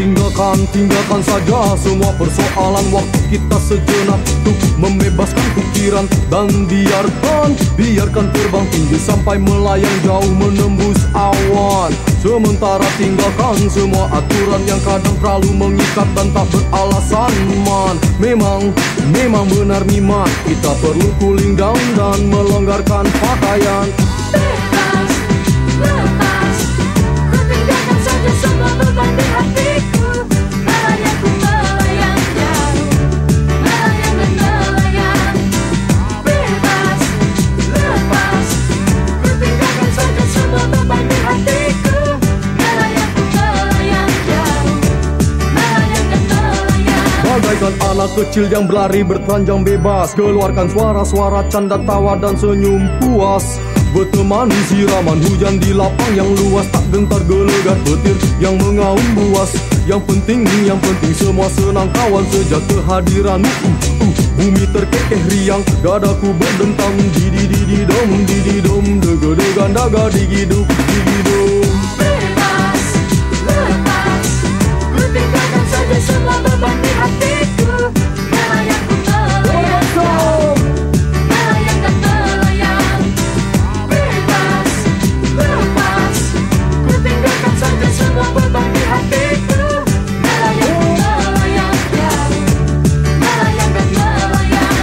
Tinggalkan saja semua persoalan. Waktu kita sejenak untuk membebaskan pikiran. Dan biarkan terbang tinggi sampai melayang jauh menembus awan. Sementara tinggalkan semua aturan yang kadang terlalu mengikat dan tak beralasan, man. Memang benar miman, kita perlu cooling down dan melonggarkan pakaian. Bebas, lepas, ku tinggalkan saja semua beban di hatiku. Melayang ku melayang jauh, melayang dan melayang. Bebas, lepas, ku tinggalkan saja semua beban di hatiku. Melayang ku melayang jauh, melayang dan melayang. Bagaikan anak kecil yang berlari bertelanjang bebas, keluarkan suara-suara canda tawa dan senyum puas. Bertemani siraman hujan di lapang yang luas, tak gentar gelegar petir yang mengaum buas. Yang penting semua senang kawan sejak kehadiranmu. Bumi terkekeh riang, dadaku berdentang. Didi-didi-dom, didi-dom, dega-degan daga digiduk, digidum. Bebas, lepas, ku tinggalkan saja semua beban di hatiku. Melayang ku melayang jauh, melayang dan melayang. Bebas, lepas, ku tinggalkan saja semua beban di hatiku. Melayang ku melayang jauh, melayang dan melayang.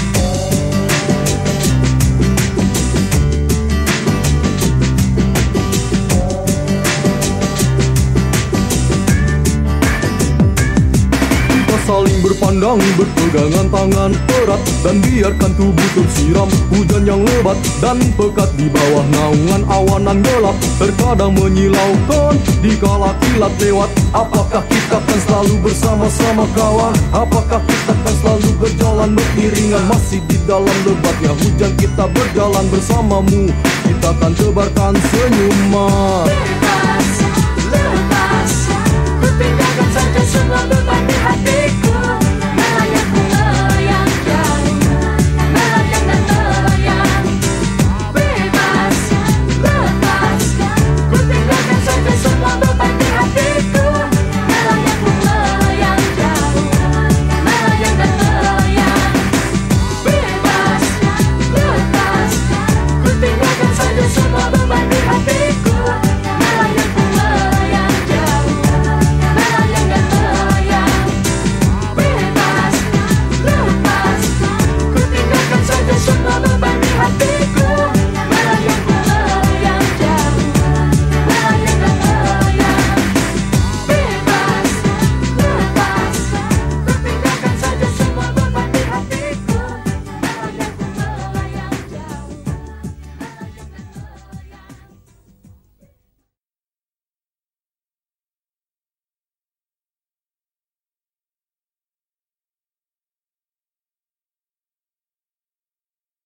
Saling berpandang, berpegangan tangan erat. Dan biarkan tubuh tersiram hujan yang lebat dan pekat di bawah naungan awanan gelap. Terkadang menyilaukan dikala kilat lewat. Apakah kita akan selalu bersama-sama kawan? Apakah kita akan selalu berjalan beriringan? Masih di dalam lebatnya hujan kita berjalan bersamamu. Kita akan tebarkan senyuman. Bebas, lepas, ku tinggalkan saja semua beban di hatiku.